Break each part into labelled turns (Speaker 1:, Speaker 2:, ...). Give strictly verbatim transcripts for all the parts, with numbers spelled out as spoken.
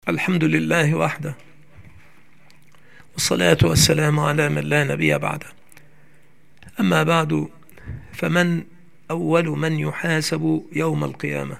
Speaker 1: الحمد لله وحده، والصلاة والسلام على من لا نبي بعده. أما بعد، فمن أول من يحاسب يوم القيامة؟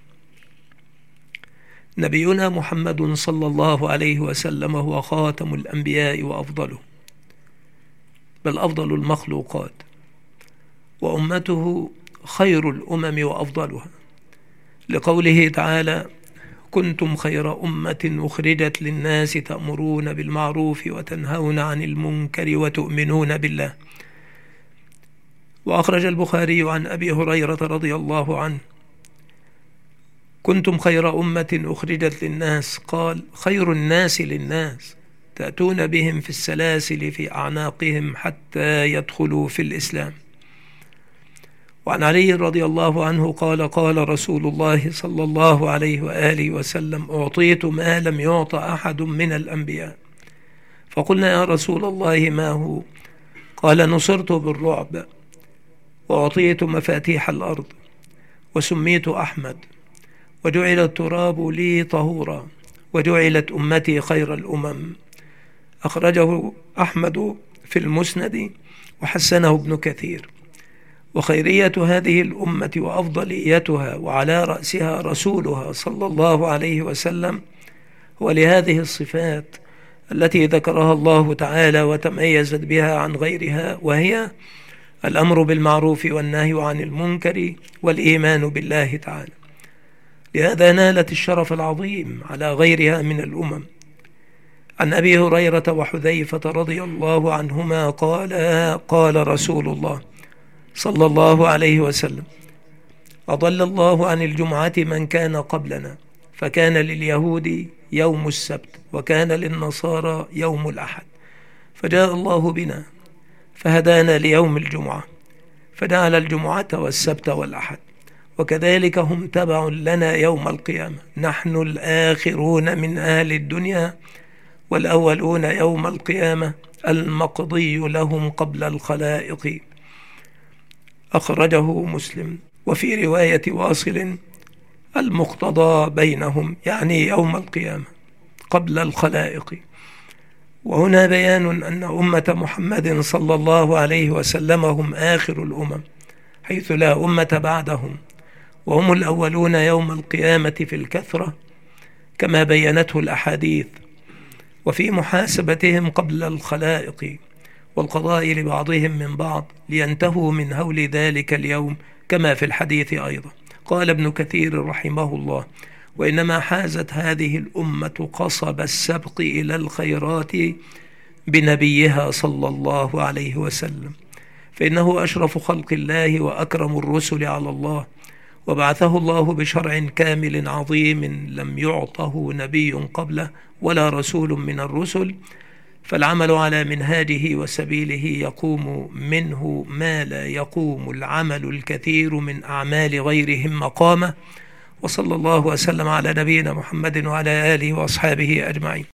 Speaker 1: نبينا محمد صلى الله عليه وسلم هو خاتم الأنبياء وأفضله، بل أفضل المخلوقات، وأمته خير الأمم وأفضلها، لقوله تعالى: كنتم خير أمة أخرجت للناس تأمرون بالمعروف وتنهون عن المنكر وتؤمنون بالله. وأخرج البخاري عن أبي هريرة رضي الله عنه: كنتم خير أمة أخرجت للناس، قال: خير الناس للناس تأتون بهم في السلاسل في أعناقهم حتى يدخلوا في الإسلام. وعن علي رضي الله عنه قال: قال رسول الله صلى الله عليه وآله وسلم: أعطيت ما لم يعط أحد من الأنبياء. فقلنا: يا رسول الله ما هو؟ قال: نصرت بالرعب، وأعطيت مفاتيح الأرض، وسميت أحمد، وجعل التراب لي طهورا، وجعلت أمتي خير الأمم. أخرجه أحمد في المسند وحسنه ابن كثير. وخيرية هذه الأمة وأفضليتها وعلى رأسها رسولها صلى الله عليه وسلم هو لهذه الصفات التي ذكرها الله تعالى وتميزت بها عن غيرها، وهي الأمر بالمعروف والنهي عن المنكر والإيمان بالله تعالى. لهذا نالت الشرف العظيم على غيرها من الأمم. عن أبي هريرة وحذيفة رضي الله عنهما قال: قال رسول الله صلى الله عليه وسلم: أضل الله عن الجمعة من كان قبلنا، فكان لليهود يوم السبت، وكان للنصارى يوم الأحد، فجاء الله بنا فهدانا ليوم الجمعة، فجعل الجمعة والسبت والأحد، وكذلك هم تبع لنا يوم القيامة، نحن الآخرون من أهل الدنيا والأولون يوم القيامة، المقضي لهم قبل الخلائق. أخرجه مسلم. وفي رواية واصل: المقتضى بينهم، يعني يوم القيامة قبل الخلائق. وهنا بيان أن أمة محمد صلى الله عليه وسلم هم آخر الأمم، حيث لا أمة بعدهم، وهم الأولون يوم القيامة في الكثرة كما بينته الأحاديث، وفي محاسبتهم قبل الخلائق والقضاء لبعضهم من بعض لينتهوا من هول ذلك اليوم، كما في الحديث أيضا. قال ابن كثير رحمه الله: وإنما حازت هذه الأمة قصب السبق إلى الخيرات بنبيها صلى الله عليه وسلم، فإنه أشرف خلق الله وأكرم الرسل على الله، وبعثه الله بشرع كامل عظيم لم يعطه نبي قبله ولا رسول من الرسل، فالعمل على منهاجه وسبيله يقوم منه ما لا يقوم العمل الكثير من أعمال غيرهم مقامه. وصلى الله وسلم على نبينا محمد وعلى آله وأصحابه أجمعين.